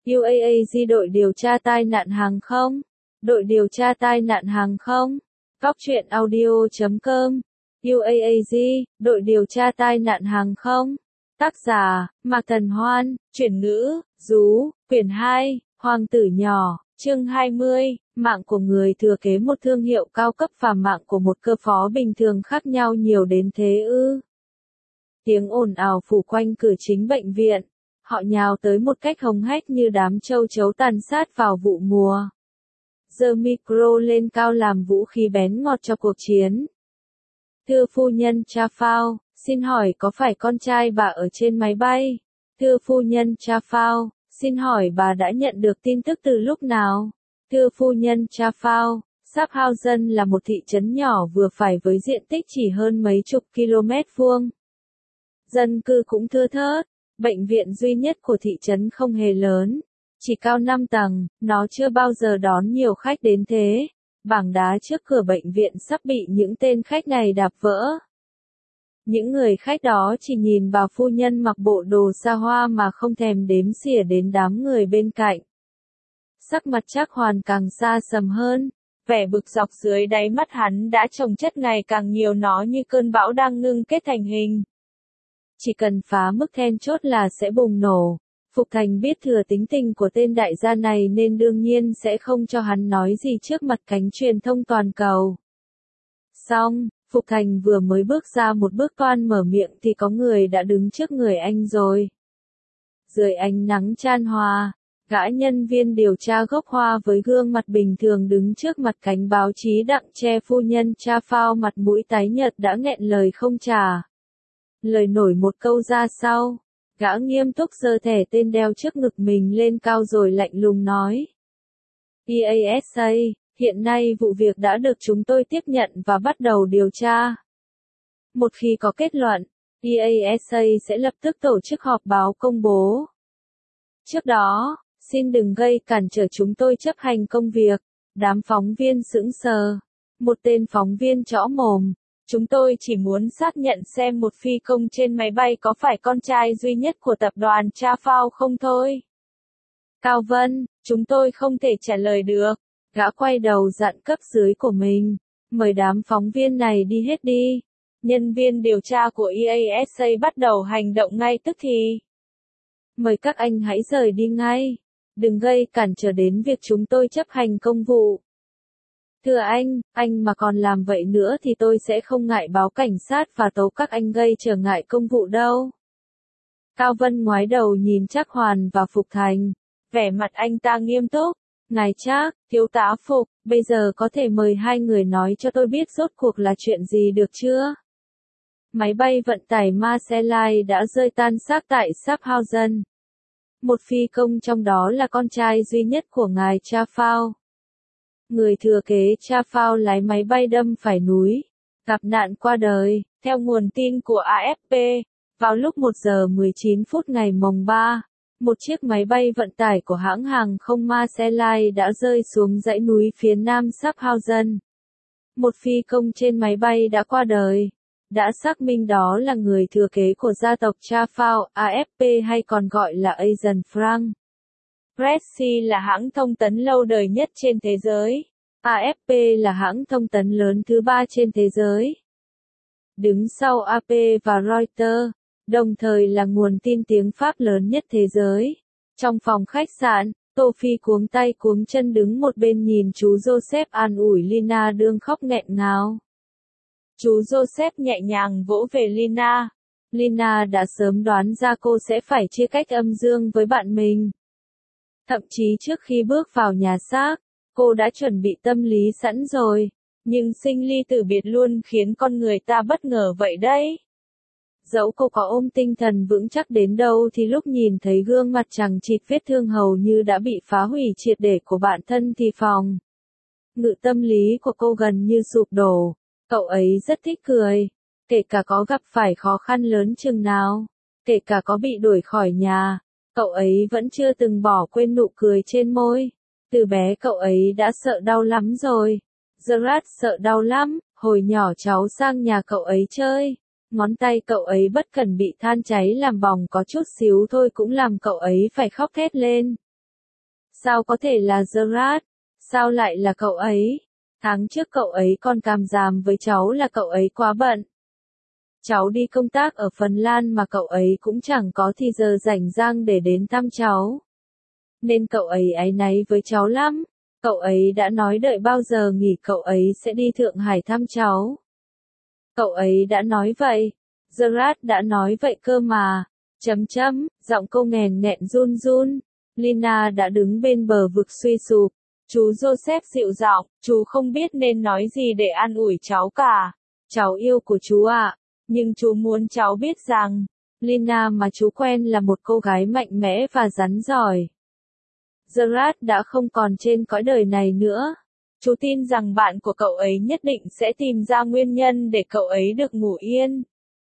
UAAG đội điều tra tai nạn hàng không. Đội điều tra tai nạn hàng không. Góc truyện audio.com. UAAG, đội điều tra tai nạn hàng không. Tác giả, Mạc Thần Hoan, chuyển ngữ, Dú, quyển 2, Hoàng tử nhỏ, chương 20, mạng của người thừa kế một thương hiệu cao cấp và mạng của một cơ phó bình thường khác nhau nhiều đến thế ư? Tiếng ồn ào phủ quanh cửa chính bệnh viện. Họ nhào tới một cách hống hách như đám châu chấu tàn sát vào vụ mùa. Giơ micro lên cao làm vũ khí bén ngọt cho cuộc chiến. Thưa phu nhân Trafao, xin hỏi có phải con trai bà ở trên máy bay? Thưa phu nhân Trafao, xin hỏi bà đã nhận được tin tức từ lúc nào? Thưa phu nhân Trafao, Schaffhausen là một thị trấn nhỏ vừa phải với diện tích chỉ hơn mấy chục km vuông. Dân cư cũng thưa thớt. Bệnh viện duy nhất của thị trấn không hề lớn, chỉ cao 5 tầng, nó chưa bao giờ đón nhiều khách đến thế. Bảng đá trước cửa bệnh viện sắp bị những tên khách này đạp vỡ. Những người khách đó chỉ nhìn vào phu nhân mặc bộ đồ xa hoa mà không thèm đếm xỉa đến đám người bên cạnh. Sắc mặt Trác Hoàn càng xa sầm hơn, vẻ bực dọc dưới đáy mắt hắn đã chồng chất ngày càng nhiều, nó như cơn bão đang ngưng kết thành hình. Chỉ cần phá mức then chốt là sẽ bùng nổ. Phục Thành biết thừa tính tình của tên đại gia này nên đương nhiên sẽ không cho hắn nói gì trước mặt cánh truyền thông toàn cầu. Xong, Phục Thành vừa mới bước ra một bước toan mở miệng thì có người đã đứng trước người anh rồi. Dưới ánh nắng chan hòa, gã nhân viên điều tra gốc Hoa với gương mặt bình thường đứng trước mặt cánh báo chí đặng che phu nhân Trafao mặt mũi tái nhợt đã nghẹn lời không trả. Lời nổi một câu ra sau, gã nghiêm túc giơ thẻ tên đeo trước ngực mình lên cao rồi lạnh lùng nói. EASA, hiện nay vụ việc đã được chúng tôi tiếp nhận và bắt đầu điều tra. Một khi có kết luận, EASA sẽ lập tức tổ chức họp báo công bố. Trước đó, xin đừng gây cản trở chúng tôi chấp hành công việc. Đám phóng viên sững sờ. Một tên phóng viên trõ mồm. Chúng tôi chỉ muốn xác nhận xem một phi công trên máy bay có phải con trai duy nhất của tập đoàn Trafao không thôi. Cao Vân, chúng tôi không thể trả lời được. Gã quay đầu dặn cấp dưới của mình. Mời đám phóng viên này đi hết đi. Nhân viên điều tra của EASA bắt đầu hành động ngay tức thì. Mời các anh hãy rời đi ngay. Đừng gây cản trở đến việc chúng tôi chấp hành công vụ. Thưa anh mà còn làm vậy nữa thì tôi sẽ không ngại báo cảnh sát và tố các anh gây trở ngại công vụ đâu. Cao Vân ngoái đầu nhìn Trác Hoàn và Phục Thành. Vẻ mặt anh ta nghiêm túc. Ngài Trác, thiếu tá Phục, bây giờ có thể mời hai người nói cho tôi biết rốt cuộc là chuyện gì được chưa? Máy bay vận tải Marseille đã rơi tan xác tại Schaffhausen. Một phi công trong đó là con trai duy nhất của ngài Trafao. Người thừa kế Trafao lái máy bay đâm phải núi, gặp nạn qua đời. Theo nguồn tin của AFP, vào lúc 1 giờ 19 phút ngày mùng 3, một chiếc máy bay vận tải của hãng hàng không Marseille đã rơi xuống dãy núi phía nam Schaffhausen. Một phi công trên máy bay đã qua đời. Đã xác minh đó là người thừa kế của gia tộc Trafao, AFP hay còn gọi là Asian Frank. Pressy là hãng thông tấn lâu đời nhất trên thế giới. AFP là hãng thông tấn lớn thứ 3 trên thế giới. Đứng sau AP và Reuters, đồng thời là nguồn tin tiếng Pháp lớn nhất thế giới. Trong phòng khách sạn, Tô Phi cuống tay cuống chân đứng một bên nhìn chú Joseph an ủi Lina đương khóc nghẹn ngào. Chú Joseph nhẹ nhàng vỗ về Lina. Lina đã sớm đoán ra cô sẽ phải chia cách âm dương với bạn mình. Thậm chí trước khi bước vào nhà xác, cô đã chuẩn bị tâm lý sẵn rồi. Nhưng sinh ly tử biệt luôn khiến con người ta bất ngờ vậy đấy. Dẫu cô có ôm tinh thần vững chắc đến đâu thì lúc nhìn thấy gương mặt chằng chịt vết thương hầu như đã bị phá hủy triệt để của bạn thân thì phòng ngự tâm lý của cô gần như sụp đổ. Cậu ấy rất thích cười, kể cả có gặp phải khó khăn lớn chừng nào, kể cả có bị đuổi khỏi nhà, cậu ấy vẫn chưa từng bỏ quên nụ cười trên môi. Từ bé cậu ấy đã sợ đau lắm rồi. Gerard sợ đau lắm, hồi nhỏ cháu sang nhà cậu ấy chơi. Ngón tay cậu ấy bất cẩn bị than cháy làm bỏng có chút xíu thôi cũng làm cậu ấy phải khóc thét lên. Sao có thể là Gerard? Sao lại là cậu ấy? Tháng trước cậu ấy còn càm ràm với cháu là cậu ấy quá bận. Cháu đi công tác ở Phần Lan mà cậu ấy cũng chẳng có thì giờ rảnh rang để đến thăm cháu. Nên cậu ấy áy náy với cháu lắm. Cậu ấy đã nói đợi bao giờ nghỉ cậu ấy sẽ đi Thượng Hải thăm cháu. Cậu ấy đã nói vậy. Gerard đã nói vậy cơ mà. Giọng cô nghèn nghẹn run run. Lina đã đứng bên bờ vực suy sụp. Chú Joseph dịu giọng, chú không biết nên nói gì để an ủi cháu cả. Cháu yêu của chú ạ. Nhưng chú muốn cháu biết rằng, Lina mà chú quen là một cô gái mạnh mẽ và rắn giỏi. Gerard đã không còn trên cõi đời này nữa. Chú tin rằng bạn của cậu ấy nhất định sẽ tìm ra nguyên nhân để cậu ấy được ngủ yên.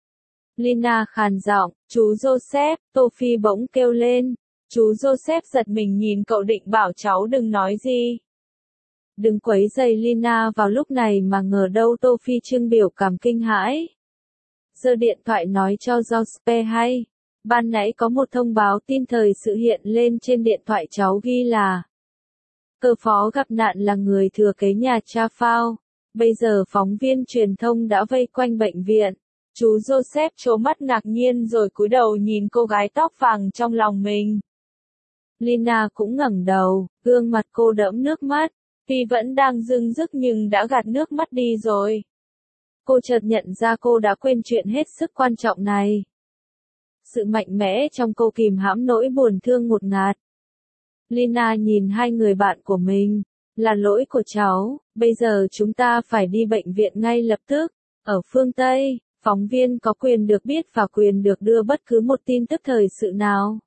Lina khàn giọng, chú Joseph, Sophie bỗng kêu lên. Chú Joseph giật mình nhìn cậu định bảo cháu đừng nói gì. Đừng quấy rầy Lina vào lúc này mà ngờ đâu Sophie trưng biểu cảm kinh hãi. Giơ điện thoại nói cho Joseph hay. Ban nãy có một thông báo tin thời sự hiện lên trên điện thoại cháu ghi là cơ phó gặp nạn là người thừa kế nhà cha Phao. Bây giờ phóng viên truyền thông đã vây quanh bệnh viện. Chú Joseph trố mắt ngạc nhiên rồi cúi đầu nhìn cô gái tóc vàng trong lòng mình. Lina cũng ngẩng đầu, gương mặt cô đẫm nước mắt. Tuy vẫn đang rưng rức nhưng đã gạt nước mắt đi rồi. Cô chợt nhận ra cô đã quên chuyện hết sức quan trọng này. Sự mạnh mẽ trong cô kìm hãm nỗi buồn thương ngột ngạt. Lina nhìn hai người bạn của mình. Là lỗi của cháu, bây giờ chúng ta phải đi bệnh viện ngay lập tức. Ở phương Tây, phóng viên có quyền được biết và quyền được đưa bất cứ một tin tức thời sự nào.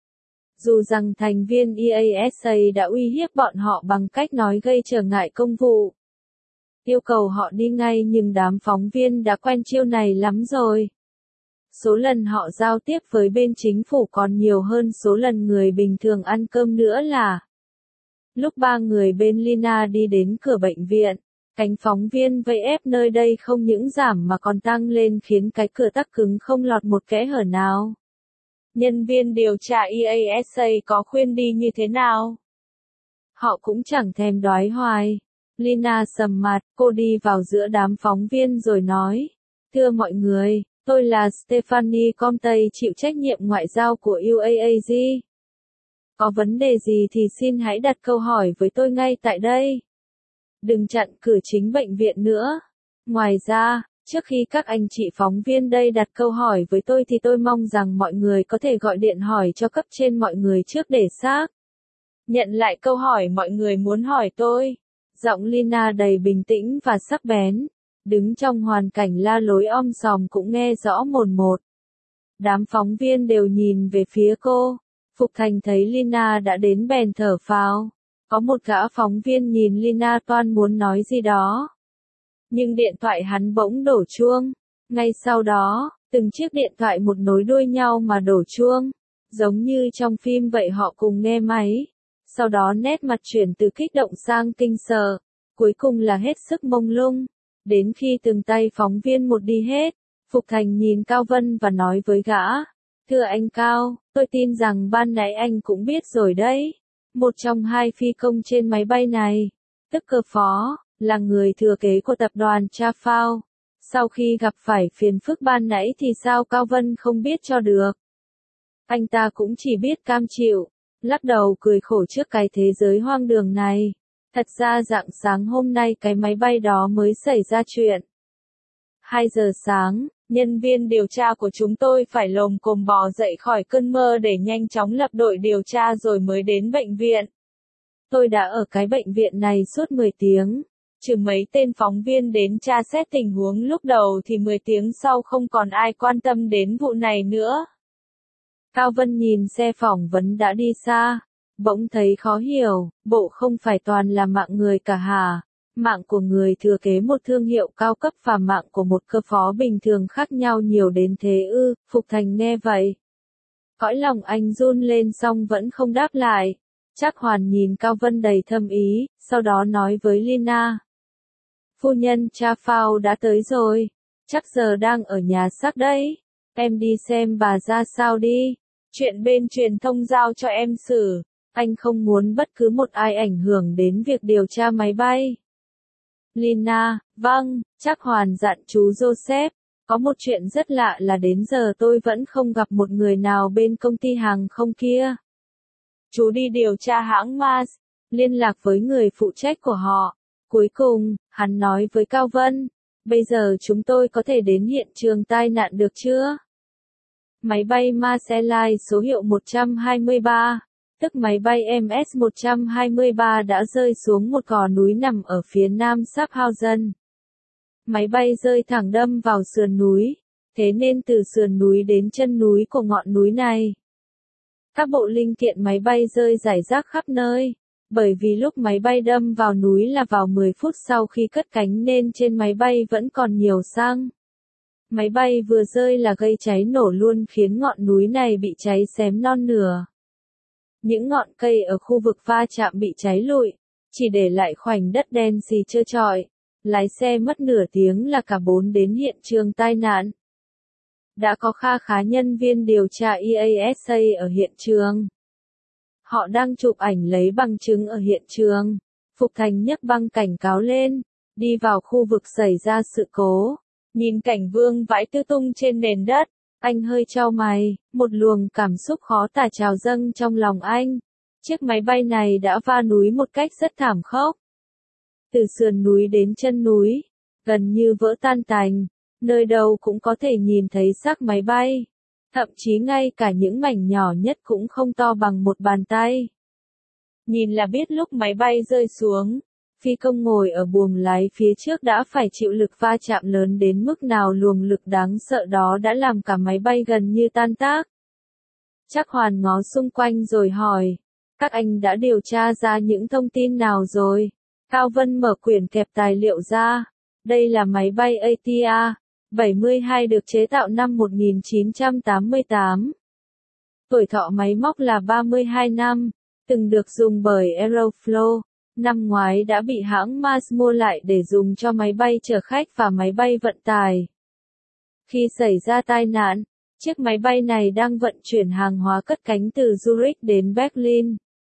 Dù rằng thành viên EASA đã uy hiếp bọn họ bằng cách nói gây trở ngại công vụ. Yêu cầu họ đi ngay nhưng đám phóng viên đã quen chiêu này lắm rồi. Số lần họ giao tiếp với bên chính phủ còn nhiều hơn số lần người bình thường ăn cơm nữa là. Lúc ba người bên Lina đi đến cửa bệnh viện, cánh phóng viên vây ép nơi đây không những giảm mà còn tăng lên khiến cái cửa tắc cứng không lọt một kẽ hở nào. Nhân viên điều tra EASA có khuyên đi như thế nào? Họ cũng chẳng thèm đoái hoài. Lina sầm mặt, cô đi vào giữa đám phóng viên rồi nói. Thưa mọi người, tôi là Stephanie Comte chịu trách nhiệm ngoại giao của UAAG. Có vấn đề gì thì xin hãy đặt câu hỏi với tôi ngay tại đây. Đừng chặn cửa chính bệnh viện nữa. Ngoài ra, trước khi các anh chị phóng viên đây đặt câu hỏi với tôi thì tôi mong rằng mọi người có thể gọi điện hỏi cho cấp trên mọi người trước để xác nhận lại câu hỏi mọi người muốn hỏi tôi. Giọng Lina đầy bình tĩnh và sắc bén. Đứng trong hoàn cảnh la lối om sòm cũng nghe rõ mồn một. Đám phóng viên đều nhìn về phía cô. Phục Thành thấy Lina đã đến bèn thở phào. Có một gã phóng viên nhìn Lina toan muốn nói gì đó. Nhưng điện thoại hắn bỗng đổ chuông. Ngay sau đó, từng chiếc điện thoại một nối đuôi nhau mà đổ chuông. Giống như trong phim vậy họ cùng nghe máy. Sau đó nét mặt chuyển từ kích động sang kinh sợ. Cuối cùng là hết sức mông lung. Đến khi từng tay phóng viên một đi hết, Phục Thành nhìn Cao Vân và nói với gã. Thưa anh Cao, tôi tin rằng ban nãy anh cũng biết rồi đấy. Một trong hai phi công trên máy bay này, tức cơ phó, là người thừa kế của tập đoàn Cha Phao. Sau khi gặp phải phiền phức ban nãy thì sao Cao Vân không biết cho được. Anh ta cũng chỉ biết cam chịu, lắc đầu cười khổ trước cái thế giới hoang đường này. Thật ra rạng sáng hôm nay cái máy bay đó mới xảy ra chuyện. 2 giờ sáng, nhân viên điều tra của chúng tôi phải lồm cồm bò dậy khỏi cơn mơ để nhanh chóng lập đội điều tra rồi mới đến bệnh viện. Tôi đã ở cái bệnh viện này suốt 10 tiếng. Chừng mấy tên phóng viên đến tra xét tình huống lúc đầu thì 10 tiếng sau không còn ai quan tâm đến vụ này nữa. Cao Vân nhìn xe phỏng vấn đã đi xa. Bỗng thấy khó hiểu, bộ không phải toàn là mạng người cả hả? Mạng của người thừa kế một thương hiệu cao cấp và mạng của một cơ phó bình thường khác nhau nhiều đến thế ư? Phục Thành nghe vậy. Cõi lòng anh run lên xong vẫn không đáp lại. Trác Hoàn nhìn Cao Vân đầy thâm ý, sau đó nói với Lina. Phu nhân Cha Phao đã tới rồi, chắc giờ đang ở nhà xác đấy. Em đi xem bà ra sao đi, chuyện bên truyền thông giao cho em xử. Anh không muốn bất cứ một ai ảnh hưởng đến việc điều tra máy bay. Lina, vâng, Trác Hoàn dặn chú Joseph. Có một chuyện rất lạ là đến giờ tôi vẫn không gặp một người nào bên công ty hàng không kia. Chú đi điều tra hãng Mars, liên lạc với người phụ trách của họ. Cuối cùng, hắn nói với Cao Vân, bây giờ chúng tôi có thể đến hiện trường tai nạn được chưa? Máy bay Mars Airlines số hiệu 123, tức máy bay MS-123 đã rơi xuống một gò núi nằm ở phía nam Schaffhausen. Máy bay rơi thẳng đâm vào sườn núi, thế nên từ sườn núi đến chân núi của ngọn núi này. Các bộ linh kiện máy bay rơi rải rác khắp nơi, bởi vì lúc máy bay đâm vào núi là vào 10 phút sau khi cất cánh nên trên máy bay vẫn còn nhiều xăng. Máy bay vừa rơi là gây cháy nổ luôn khiến ngọn núi này bị cháy xém non nửa. Những ngọn cây ở khu vực va chạm bị cháy lụi, chỉ để lại khoảnh đất đen xì trơ trọi. Lái xe mất nửa tiếng là cả 4 đến hiện trường tai nạn. Đã có kha khá nhân viên điều tra EASA ở hiện trường. Họ đang chụp ảnh lấy bằng chứng ở hiện trường. Phục Thành nhấc băng cảnh cáo lên, đi vào khu vực xảy ra sự cố. Nhìn cảnh vương vãi tứ tung trên nền đất, anh hơi chau mày, một luồng cảm xúc khó tả trào dâng trong lòng anh. Chiếc máy bay này đã va núi một cách rất thảm khốc. Từ sườn núi đến chân núi, gần như vỡ tan tành, nơi đâu cũng có thể nhìn thấy xác máy bay. Thậm chí ngay cả những mảnh nhỏ nhất cũng không to bằng một bàn tay. Nhìn là biết lúc máy bay rơi xuống, phi công ngồi ở buồng lái phía trước đã phải chịu lực va chạm lớn đến mức nào luồng lực đáng sợ đó đã làm cả máy bay gần như tan tác. Trác Hoàn ngó xung quanh rồi hỏi, các anh đã điều tra ra những thông tin nào rồi? Cao Vân mở quyển kẹp tài liệu ra. Đây là máy bay ATR-72 được chế tạo năm 1988. Tuổi thọ máy móc là 32 năm, từng được dùng bởi Aeroflot. Năm ngoái đã bị hãng Mars mua lại để dùng cho máy bay chở khách và máy bay vận tải. Khi xảy ra tai nạn, chiếc máy bay này đang vận chuyển hàng hóa cất cánh từ Zurich đến Berlin.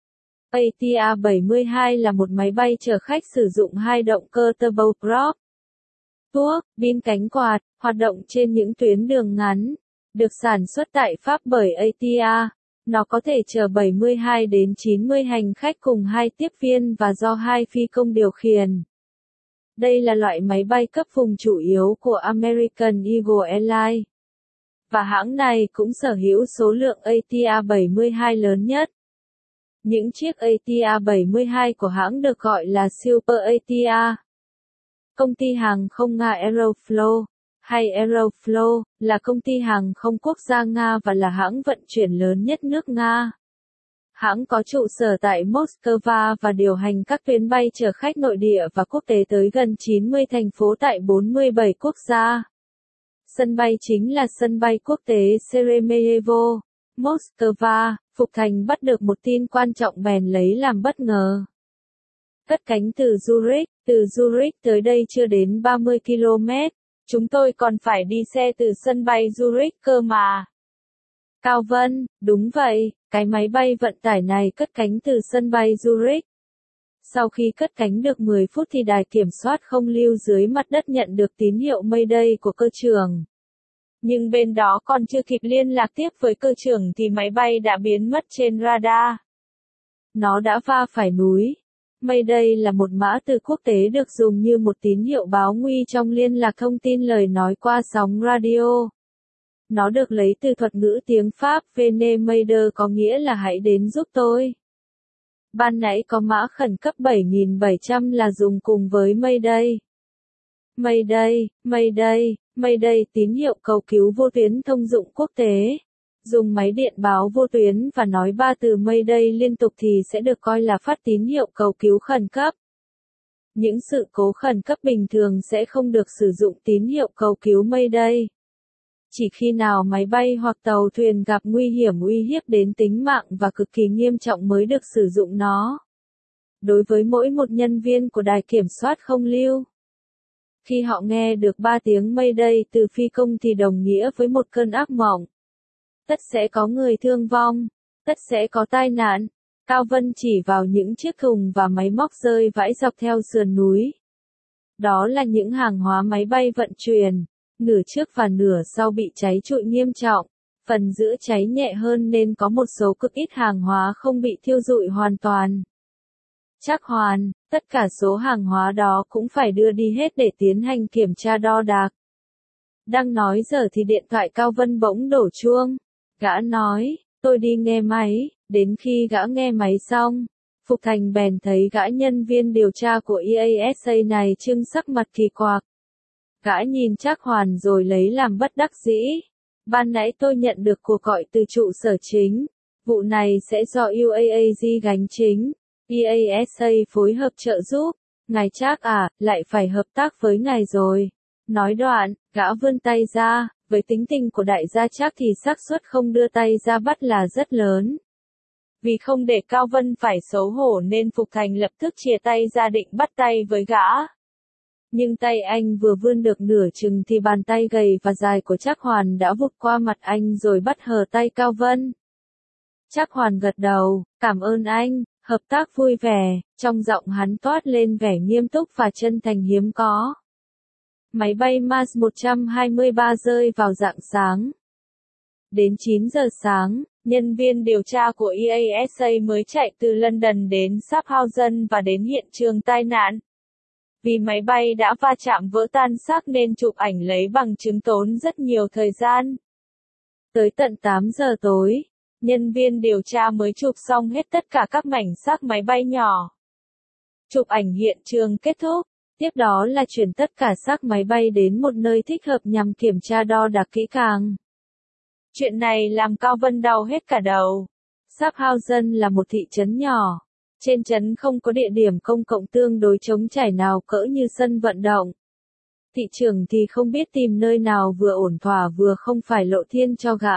ATR-72 là một máy bay chở khách sử dụng 2 động cơ turboprop. Tuốc, bin cánh quạt, hoạt động trên những tuyến đường ngắn. Được sản xuất tại Pháp bởi ATR, nó có thể chở 72 đến 90 hành khách cùng 2 tiếp viên và do 2 phi công điều khiển. Đây là loại máy bay cấp vùng chủ yếu của American Eagle Airlines. Và hãng này cũng sở hữu số lượng ATR-72 lớn nhất. Những chiếc ATR-72 của hãng được gọi là Super ATR. Công ty hàng không Nga Aeroflot, hay Aeroflot, là công ty hàng không quốc gia Nga và là hãng vận chuyển lớn nhất nước Nga. Hãng có trụ sở tại Moscow và điều hành các tuyến bay chở khách nội địa và quốc tế tới gần 90 thành phố tại 47 quốc gia. Sân bay chính là sân bay quốc tế Sheremetyevo, Moscow. Phục Thành bắt được một tin quan trọng bèn lấy làm bất ngờ. Cất cánh từ Zurich tới đây chưa đến 30 km, chúng tôi còn phải đi xe từ sân bay Zurich cơ mà. Cao Vân, đúng vậy, cái máy bay vận tải này cất cánh từ sân bay Zurich. Sau khi cất cánh được 10 phút thì đài kiểm soát không lưu dưới mặt đất nhận được tín hiệu Mayday của cơ trưởng. Nhưng bên đó còn chưa kịp liên lạc tiếp với cơ trưởng thì máy bay đã biến mất trên radar. Nó đã va phải núi. Mayday là một mã từ quốc tế được dùng như một tín hiệu báo nguy trong liên lạc thông tin lời nói qua sóng radio. Nó được lấy từ thuật ngữ tiếng Pháp Venez m'aider có nghĩa là hãy đến giúp tôi. Ban nãy có mã khẩn cấp 7700 là dùng cùng với Mayday. Mayday, tín hiệu cầu cứu vô tuyến thông dụng quốc tế. Dùng máy điện báo vô tuyến và nói 3 từ Mayday liên tục thì sẽ được coi là phát tín hiệu cầu cứu khẩn cấp. Những sự cố khẩn cấp bình thường sẽ không được sử dụng tín hiệu cầu cứu Mayday. Chỉ khi nào máy bay hoặc tàu thuyền gặp nguy hiểm uy hiếp đến tính mạng và cực kỳ nghiêm trọng mới được sử dụng nó. Đối với mỗi một nhân viên của đài kiểm soát không lưu, khi họ nghe được 3 tiếng Mayday từ phi công thì đồng nghĩa với một cơn ác mộng. Tất sẽ có người thương vong, tất sẽ có tai nạn, Cao Vân chỉ vào những chiếc thùng và máy móc rơi vãi dọc theo sườn núi. Đó là những hàng hóa máy bay vận chuyển, nửa trước và nửa sau bị cháy trụi nghiêm trọng, phần giữa cháy nhẹ hơn nên có một số cực ít hàng hóa không bị thiêu rụi hoàn toàn. Trác Hoàn, tất cả số hàng hóa đó cũng phải đưa đi hết để tiến hành kiểm tra đo đạc. Đang nói giờ thì điện thoại Cao Vân bỗng đổ chuông. Gã nói, tôi đi nghe máy, đến khi gã nghe máy xong, Phục Thành bèn thấy gã nhân viên điều tra của EASA này trưng sắc mặt kỳ quặc. Gã nhìn Trác Hoàn rồi lấy làm bất đắc dĩ. Ban nãy tôi nhận được cuộc gọi từ trụ sở chính. Vụ này sẽ do UAAG gánh chính. EASA phối hợp trợ giúp. Ngài Trác à, lại phải hợp tác với ngài rồi. Nói đoạn, gã vươn tay ra, với tính tình của đại gia Trác thì xác suất không đưa tay ra bắt là rất lớn. Vì không để Cao Vân phải xấu hổ nên Phục Thành lập tức chìa tay ra định bắt tay với gã. Nhưng tay anh vừa vươn được nửa chừng thì bàn tay gầy và dài của Trác Hoàn đã vụt qua mặt anh rồi bắt hờ tay Cao Vân. Trác Hoàn gật đầu, cảm ơn anh, hợp tác vui vẻ, trong giọng hắn toát lên vẻ nghiêm túc và chân thành hiếm có. Máy bay Mars 123 rơi vào rạng sáng. Đến 9 giờ sáng, nhân viên điều tra của EASA mới chạy từ London đến Schaffhausen và đến hiện trường tai nạn. Vì máy bay đã va chạm vỡ tan xác nên chụp ảnh lấy bằng chứng tốn rất nhiều thời gian. Tới tận 8 giờ tối, nhân viên điều tra mới chụp xong hết tất cả các mảnh xác máy bay nhỏ. Chụp ảnh hiện trường kết thúc, tiếp đó là chuyển tất cả xác máy bay đến một nơi thích hợp nhằm kiểm tra đo đạc kỹ càng. Chuyện này làm Cao Vân đau hết cả đầu. Schaffhausen là một thị trấn nhỏ. Trên trấn không có địa điểm công cộng tương đối trống trải nào cỡ như sân vận động. Thị trưởng thì không biết tìm nơi nào vừa ổn thỏa vừa không phải lộ thiên cho gã.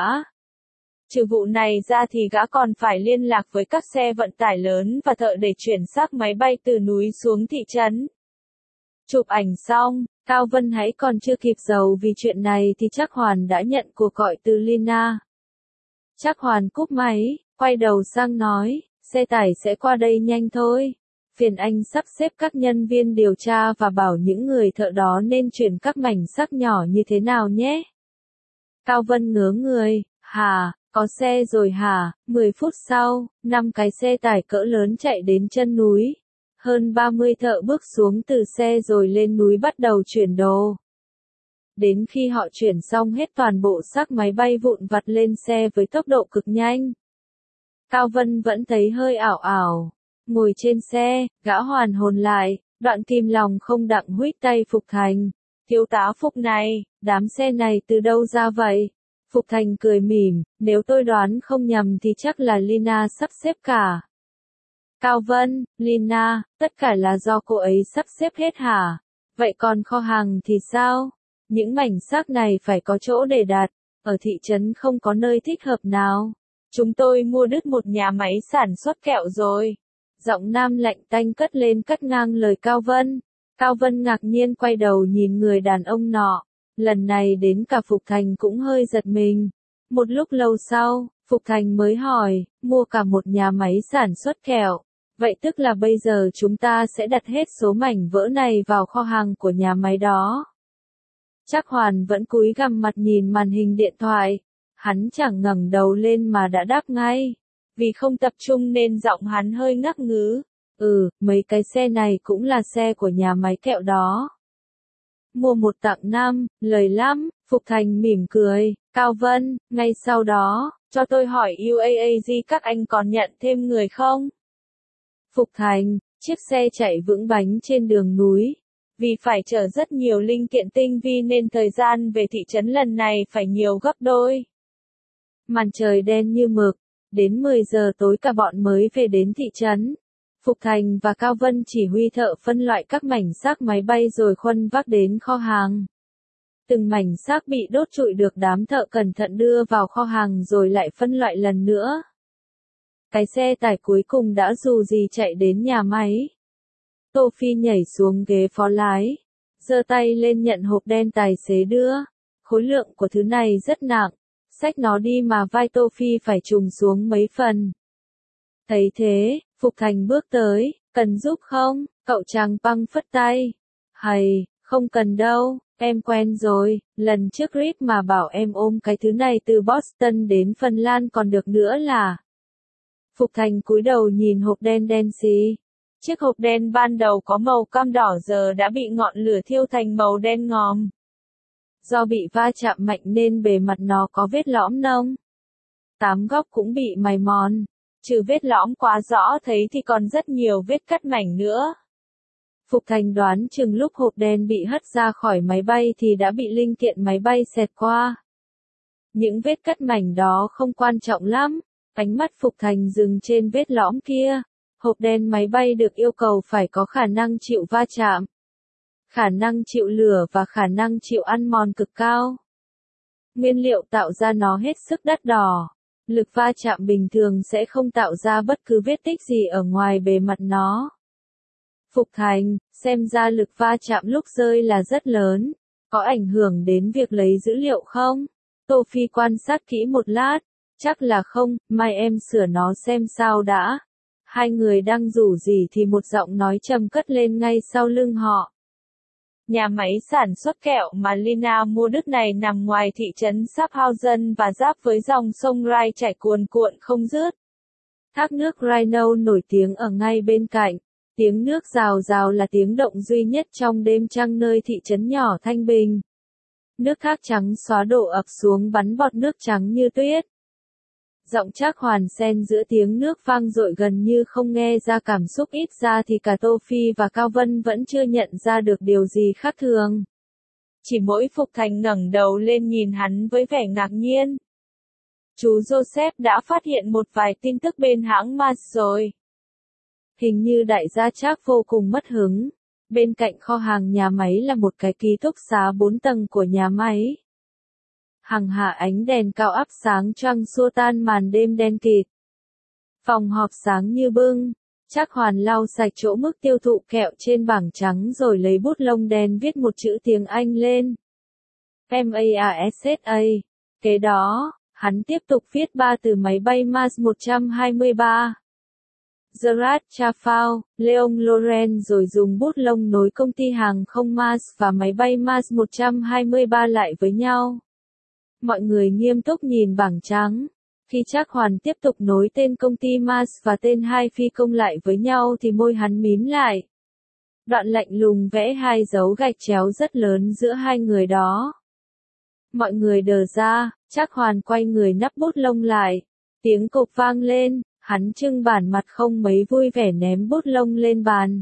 Trừ vụ này ra thì gã còn phải liên lạc với các xe vận tải lớn và thợ để chuyển xác máy bay từ núi xuống thị trấn. Chụp ảnh xong, Cao Vân hãy còn chưa kịp giàu vì chuyện này thì Trác Hoàn đã nhận cuộc gọi từ Lina. Trác Hoàn cúp máy, quay đầu sang nói, xe tải sẽ qua đây nhanh thôi. Phiền anh sắp xếp các nhân viên điều tra và bảo những người thợ đó nên chuyển các mảnh xác nhỏ như thế nào nhé. Cao Vân ngớ người, hả, có xe rồi hả? 10 phút sau, 5 cái xe tải cỡ lớn chạy đến chân núi. Hơn 30 thợ bước xuống từ xe rồi lên núi bắt đầu chuyển đồ. Đến khi họ chuyển xong hết toàn bộ xác máy bay vụn vặt lên xe với tốc độ cực nhanh. Cao Vân vẫn thấy hơi ảo ảo. Ngồi trên xe, gã hoàn hồn lại, đoạn kìm lòng không đặng huýt tay Phục Thành. Thiếu tá Phục này, đám xe này từ đâu ra vậy? Phục Thành cười mỉm, nếu tôi đoán không nhầm thì chắc là Lina sắp xếp cả. Cao Vân, Lina, tất cả là do cô ấy sắp xếp hết hả? Vậy còn kho hàng thì sao? Những mảnh xác này phải có chỗ để đặt, ở thị trấn không có nơi thích hợp nào. Chúng tôi mua đứt một nhà máy sản xuất kẹo rồi. Giọng nam lạnh tanh cất lên cắt ngang lời Cao Vân. Cao Vân ngạc nhiên quay đầu nhìn người đàn ông nọ. Lần này đến cả Phục Thành cũng hơi giật mình. Một lúc lâu sau, Phục Thành mới hỏi, mua cả một nhà máy sản xuất kẹo. Vậy tức là bây giờ chúng ta sẽ đặt hết số mảnh vỡ này vào kho hàng của nhà máy đó. Trác Hoàn vẫn cúi gằm mặt nhìn màn hình điện thoại. Hắn chẳng ngẩng đầu lên mà đã đáp ngay. Vì không tập trung nên giọng hắn hơi ngắc ngứ. Mấy cái xe này cũng là xe của nhà máy kẹo đó. Mua một tặng 5, lời lắm, Phục Thành mỉm cười. Cao Vân, ngay sau đó, cho tôi hỏi UAAG các anh còn nhận thêm người không? Phục Thành, chiếc xe chạy vững bánh trên đường núi. Vì phải chở rất nhiều linh kiện tinh vi nên thời gian về thị trấn lần này phải nhiều gấp đôi. Màn trời đen như mực, đến 10 giờ tối cả bọn mới về đến thị trấn. Phục Thành và Cao Vân chỉ huy thợ phân loại các mảnh xác máy bay rồi khuân vác đến kho hàng. Từng mảnh xác bị đốt trụi được đám thợ cẩn thận đưa vào kho hàng rồi lại phân loại lần nữa. Cái xe tải cuối cùng đã dù gì chạy đến nhà máy. Tô Phi nhảy xuống ghế phó lái, giơ tay lên nhận hộp đen tài xế đưa. Khối lượng của thứ này rất nặng, xách nó đi mà vai Tô Phi phải trùng xuống mấy phần. Thấy thế, Phục Thành bước tới, cần giúp không? Cậu chàng băng phất tay. Hầy, không cần đâu, em quen rồi, lần trước Rick mà bảo em ôm cái thứ này từ Boston đến Phần Lan còn được nữa là. Phục Thành cúi đầu nhìn hộp đen đen xì. Chiếc hộp đen ban đầu có màu cam đỏ giờ đã bị ngọn lửa thiêu thành màu đen ngòm. Do bị va chạm mạnh nên bề mặt nó có vết lõm nông. 8 góc cũng bị mài mòn. Trừ vết lõm quá rõ thấy thì còn rất nhiều vết cắt mảnh nữa. Phục Thành đoán chừng lúc hộp đen bị hất ra khỏi máy bay thì đã bị linh kiện máy bay xẹt qua. Những vết cắt mảnh đó không quan trọng lắm. Ánh mắt Phục Thành dừng trên vết lõm kia. Hộp đen máy bay được yêu cầu phải có khả năng chịu va chạm, khả năng chịu lửa và khả năng chịu ăn mòn cực cao. Nguyên liệu tạo ra nó hết sức đắt đỏ. Lực va chạm bình thường sẽ không tạo ra bất cứ vết tích gì ở ngoài bề mặt nó. Phục Thành, xem ra lực va chạm lúc rơi là rất lớn. Có ảnh hưởng đến việc lấy dữ liệu không? Tô Phi quan sát kỹ một lát. Chắc là không, mai em sửa nó xem sao đã. Hai người đang rủ rỉ thì một giọng nói trầm cất lên ngay sau lưng họ. Nhà máy sản xuất kẹo mà Lina mua đứt này nằm ngoài thị trấn Schaffhausen và giáp với dòng sông Rhine chảy cuồn cuộn không dứt. Thác nước Rhino nổi tiếng ở ngay bên cạnh. Tiếng nước rào rào là tiếng động duy nhất trong đêm trăng nơi thị trấn nhỏ thanh bình. Nước thác trắng xóa đổ ập xuống bắn bọt nước trắng như tuyết. Giọng Trác Hoàn xen giữa tiếng nước vang dội gần như không nghe ra cảm xúc, ít ra thì cả Tô Phi và Cao Vân vẫn chưa nhận ra được điều gì khác thường. Chỉ mỗi Phục Thành ngẩng đầu lên nhìn hắn với vẻ ngạc nhiên. Chú Joseph đã phát hiện một vài tin tức bên hãng Mars rồi. Hình như đại gia Trác vô cùng mất hứng. Bên cạnh kho hàng nhà máy là một cái ký túc xá 4 tầng của nhà máy. Hằng hạ ánh đèn cao áp sáng choang xua tan màn đêm đen kịt. Phòng họp sáng như bưng. Trác Hoàn lau sạch chỗ mức tiêu thụ kẹo trên bảng trắng rồi lấy bút lông đen viết một chữ tiếng Anh lên. MASSA. Kế đó, hắn tiếp tục viết 3 từ máy bay Mars 123. Gerard Chaffao, Leon Loren rồi dùng bút lông nối công ty hàng không Mars và máy bay Mars 123 lại với nhau. Mọi người nghiêm túc nhìn bảng trắng. Khi Trác Hoàn tiếp tục nối tên công ty Mars và tên hai phi công lại với nhau thì môi hắn mím lại. Đoạn lạnh lùng vẽ 2 dấu gạch chéo rất lớn giữa hai người đó. Mọi người đờ ra, Trác Hoàn quay người nắp bút lông lại. Tiếng cộp vang lên, hắn trưng bản mặt không mấy vui vẻ ném bút lông lên bàn.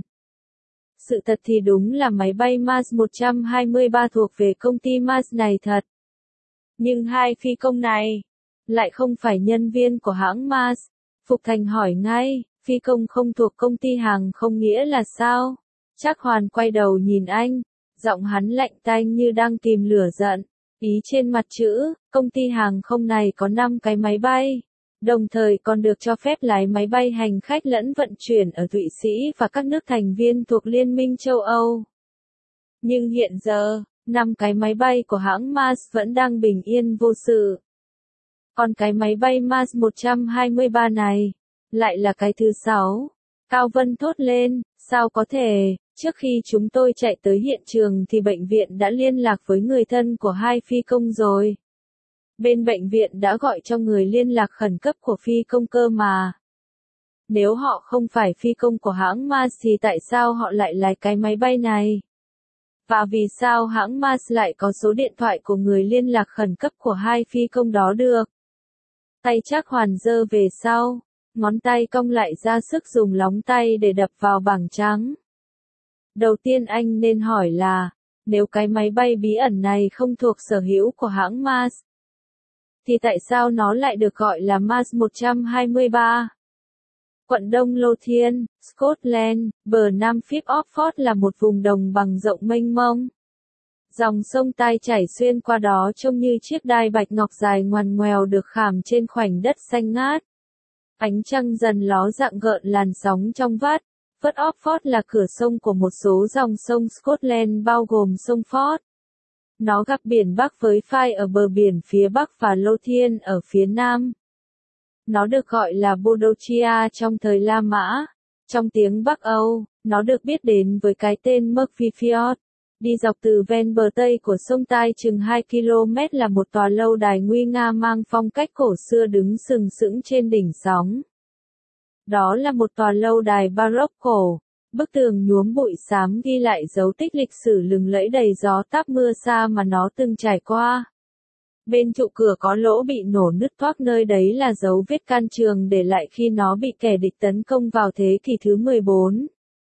Sự thật thì đúng là máy bay Mars 123 thuộc về công ty Mars này thật. Nhưng hai phi công này lại không phải nhân viên của hãng Mars. Phục Thành hỏi ngay, phi công không thuộc công ty hàng không nghĩa là sao? Trác Hoàn quay đầu nhìn anh, giọng hắn lạnh tanh như đang kìm lửa giận. Ý trên mặt chữ, công ty hàng không này có 5 cái máy bay, đồng thời còn được cho phép lái máy bay hành khách lẫn vận chuyển ở Thụy Sĩ và các nước thành viên thuộc Liên minh châu Âu. Nhưng hiện giờ, 5 cái máy bay của hãng Mars vẫn đang bình yên vô sự. Còn cái máy bay Mars 123 này, lại là cái thứ 6. Cao Vân thốt lên, sao có thể, trước khi chúng tôi chạy tới hiện trường thì bệnh viện đã liên lạc với người thân của hai phi công rồi. Bên bệnh viện đã gọi cho người liên lạc khẩn cấp của phi công cơ mà. Nếu họ không phải phi công của hãng Mars thì tại sao họ lại lái cái máy bay này? Và vì sao hãng Mars lại có số điện thoại của người liên lạc khẩn cấp của hai phi công đó được? Tay Trác Hoàn giơ về sau, ngón tay cong lại ra sức dùng lóng tay để đập vào bảng trắng. Đầu tiên anh nên hỏi là, nếu cái máy bay bí ẩn này không thuộc sở hữu của hãng Mars, thì tại sao nó lại được gọi là Mars 123? Quận Đông Lothian, Scotland, bờ nam Firth of Forth là một vùng đồng bằng rộng mênh mông. Dòng sông Tai chảy xuyên qua đó trông như chiếc đai bạch ngọc dài ngoằn ngoèo được khảm trên khoảnh đất xanh ngát. Ánh trăng dần ló dạng gợn làn sóng trong vắt. Firth of Forth là cửa sông của một số dòng sông Scotland bao gồm sông Forth. Nó gặp biển Bắc với Fife ở bờ biển phía Bắc và Lothian ở phía Nam. Nó được gọi là Bodochia trong thời La Mã. Trong tiếng Bắc Âu, nó được biết đến với cái tên Murphy Fjord. Đi dọc từ ven bờ Tây của sông Tai chừng 2 km là một tòa lâu đài nguy nga mang phong cách cổ xưa đứng sừng sững trên đỉnh sóng. Đó là một tòa lâu đài Baroque cổ. Bức tường nhuốm bụi xám ghi lại dấu tích lịch sử lừng lẫy đầy gió táp mưa xa mà nó từng trải qua. Bên trụ cửa có lỗ bị nổ nứt toác, nơi đấy là dấu vết can trường để lại khi nó bị kẻ địch tấn công vào thế kỷ thứ 14.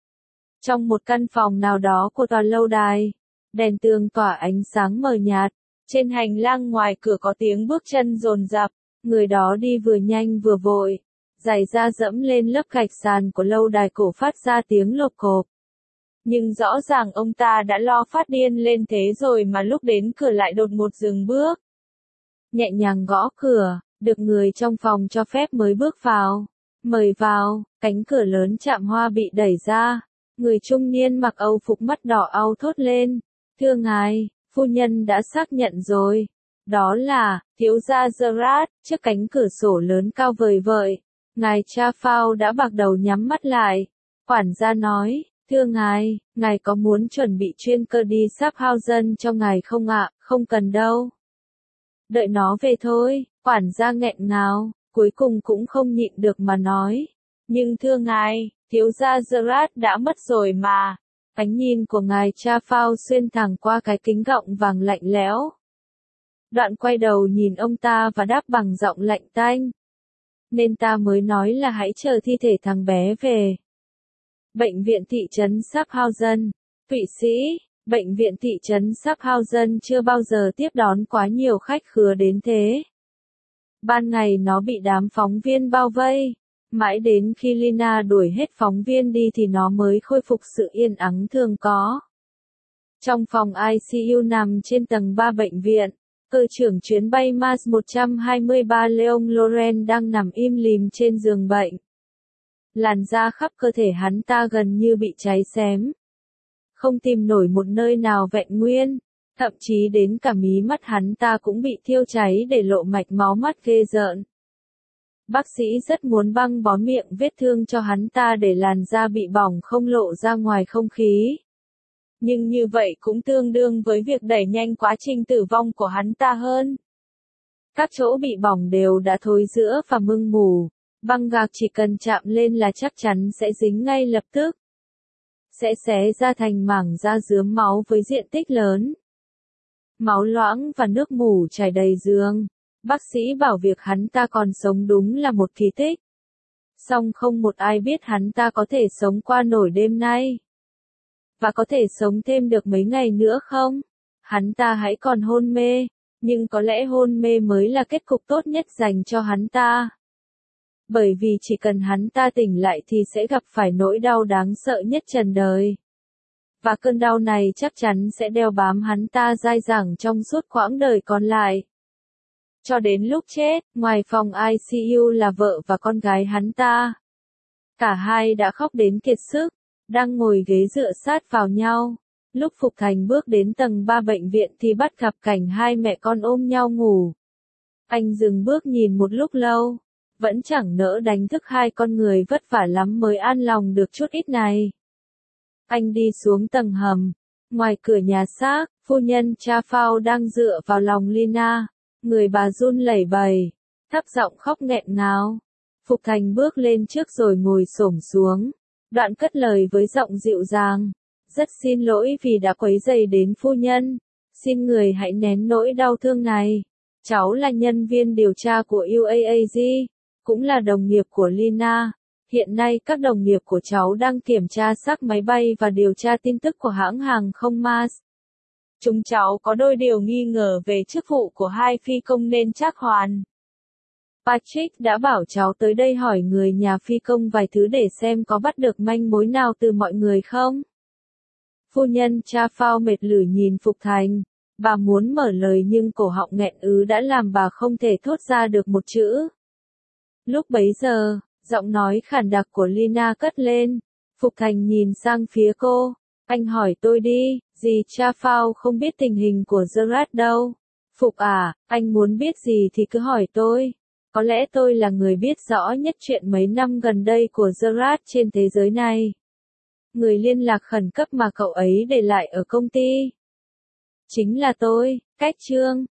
Trong một căn phòng nào đó của tòa lâu đài, đèn tường tỏa ánh sáng mờ nhạt. Trên hành lang ngoài cửa có tiếng bước chân dồn dập, người đó đi vừa nhanh vừa vội. Giày da dẫm lên lớp gạch sàn của lâu đài cổ phát ra tiếng lộp cộp. Nhưng rõ ràng ông ta đã lo phát điên lên thế rồi mà lúc đến cửa lại đột ngột dừng bước. Nhẹ nhàng gõ cửa, được người trong phòng cho phép mới bước vào. Mời vào, cánh cửa lớn chạm hoa bị đẩy ra. Người trung niên mặc âu phục mắt đỏ au thốt lên. Thưa ngài, phu nhân đã xác nhận rồi. Đó là, thiếu gia Gerard, trước cánh cửa sổ lớn cao vời vợi. Ngài Trafalgar đã bạc đầu nhắm mắt lại. Quản gia nói, thưa ngài, ngài có muốn chuẩn bị chuyên cơ đi Schaffhausen cho ngài không ạ? Không cần đâu. Đợi nó về thôi, quản gia nghẹn ngào, cuối cùng cũng không nhịn được mà nói. Nhưng thưa ngài, thiếu gia Gerard đã mất rồi mà. Ánh nhìn của ngài Trafalgar xuyên thẳng qua cái kính gọng vàng lạnh lẽo. Đoạn quay đầu nhìn ông ta và đáp bằng giọng lạnh tanh. Nên ta mới nói là hãy chờ thi thể thằng bé về. Bệnh viện thị trấn Schaffhausen, Thụy Sĩ. Bệnh viện thị trấn Schaffhausen chưa bao giờ tiếp đón quá nhiều khách khứa đến thế. Ban ngày nó bị đám phóng viên bao vây. Mãi đến khi Lina đuổi hết phóng viên đi thì nó mới khôi phục sự yên ắng thường có. Trong phòng ICU nằm trên tầng 3 bệnh viện, cơ trưởng chuyến bay MAS 123 Leon Loren đang nằm im lìm trên giường bệnh. Làn da khắp cơ thể hắn ta gần như bị cháy xém. Không tìm nổi một nơi nào vẹn nguyên, thậm chí đến cả mí mắt hắn ta cũng bị thiêu cháy để lộ mạch máu mắt ghê rợn. Bác sĩ rất muốn băng bó miệng vết thương cho hắn ta để làn da bị bỏng không lộ ra ngoài không khí. Nhưng như vậy cũng tương đương với việc đẩy nhanh quá trình tử vong của hắn ta hơn. Các chỗ bị bỏng đều đã thối rữa và mưng mù. Băng gạc chỉ cần chạm lên là chắc chắn sẽ dính ngay lập tức. Sẽ xé ra thành mảng da rướm máu với diện tích lớn. Máu loãng và nước mủ chảy đầy giường. Bác sĩ bảo việc hắn ta còn sống đúng là một kỳ tích. Song không một ai biết hắn ta có thể sống qua nổi đêm nay. Và có thể sống thêm được mấy ngày nữa không? Hắn ta hãy còn hôn mê. Nhưng có lẽ hôn mê mới là kết cục tốt nhất dành cho hắn ta. Bởi vì chỉ cần hắn ta tỉnh lại thì sẽ gặp phải nỗi đau đáng sợ nhất trần đời. Và cơn đau này chắc chắn sẽ đeo bám hắn ta dai dẳng trong suốt quãng đời còn lại. Cho đến lúc chết, ngoài phòng ICU là vợ và con gái hắn ta. Cả hai đã khóc đến kiệt sức, đang ngồi ghế dựa sát vào nhau. Lúc Phục Thành bước đến tầng 3 bệnh viện thì bắt gặp cảnh hai mẹ con ôm nhau ngủ. Anh dừng bước nhìn một lúc lâu, vẫn chẳng nỡ đánh thức hai con người vất vả lắm mới an lòng được chút ít này. Anh đi xuống tầng hầm. Ngoài cửa nhà xác, phu nhân Trafalgar đang dựa vào lòng Lina. Người bà run lẩy bẩy, thấp giọng khóc nghẹn ngào. Phục Thành bước lên trước rồi ngồi xổm xuống. Đoạn cất lời với giọng dịu dàng. Rất xin lỗi vì đã quấy rầy đến phu nhân. Xin người hãy nén nỗi đau thương này. Cháu là nhân viên điều tra của UAAG, cũng là đồng nghiệp của Lina. Hiện nay các đồng nghiệp của cháu đang kiểm tra xác máy bay và điều tra tin tức của hãng hàng không MAS. Chúng cháu có đôi điều nghi ngờ về chức vụ của hai phi công nên trác hoàn. Patrick đã bảo cháu tới đây hỏi người nhà phi công vài thứ để xem có bắt được manh mối nào từ mọi người không. Phu nhân Trafalgar mệt lử nhìn Phục Thành. Bà muốn mở lời nhưng cổ họng nghẹn ứ đã làm bà không thể thốt ra được một chữ. Lúc bấy giờ, giọng nói khản đặc của Lina cất lên. Phục Thành nhìn sang phía cô. Anh hỏi tôi đi, dì Trafalgar không biết tình hình của Gerard đâu. Phục à, anh muốn biết gì thì cứ hỏi tôi. Có lẽ tôi là người biết rõ nhất chuyện mấy năm gần đây của Gerard trên thế giới này. Người liên lạc khẩn cấp mà cậu ấy để lại ở công ty chính là tôi. Cách chương